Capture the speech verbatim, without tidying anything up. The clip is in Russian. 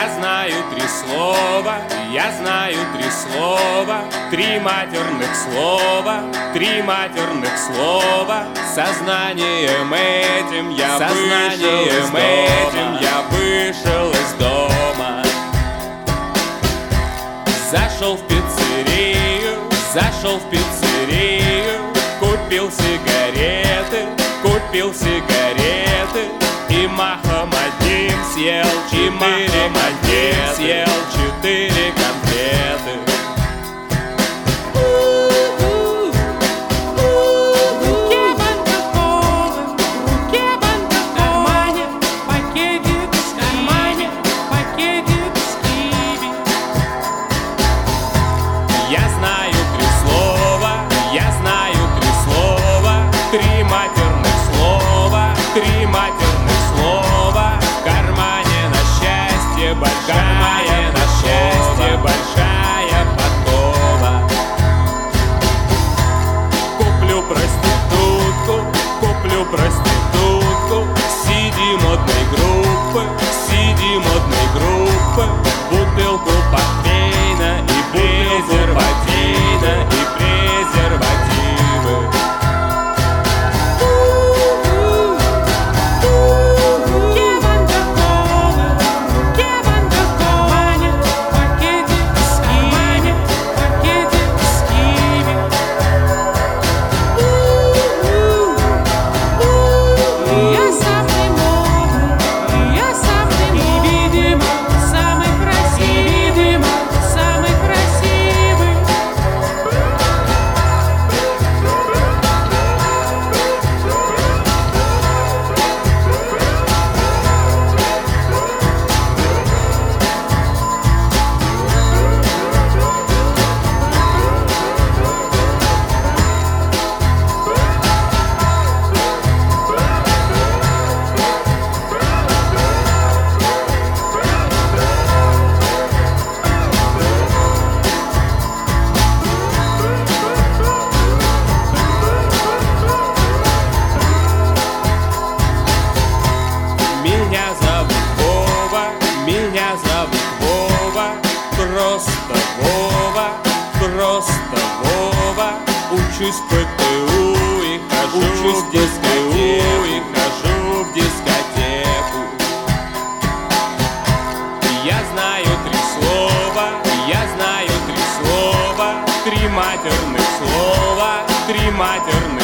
Я знаю три слова, я знаю три слова, три матерных слова, три матерных слова. Сознанием этим я Сознанием этим я вышел из дома. Зашел в пиццерию, зашел в пиццерию, купил сигареты, купил сигареты. И махом одним съел четыре конфеты, съел четыре конфеты. Я знаю три слова, я знаю три слова, три матерных слова, три матерных слова. В кармане на счастье большая, на счастье большая подкова. Куплю проститутку, куплю проститутку, сиди модной группы, сиди модной группы. Бутылку портвейна и презервативы, и презервативы. Меня зовут Вова, просто Вова, просто Вова. Учусь в ПТУ и хожу Учусь в дискотеку, и хожу в дискотеку. Я знаю три слова, я знаю три слова, три матерных слова, три матерных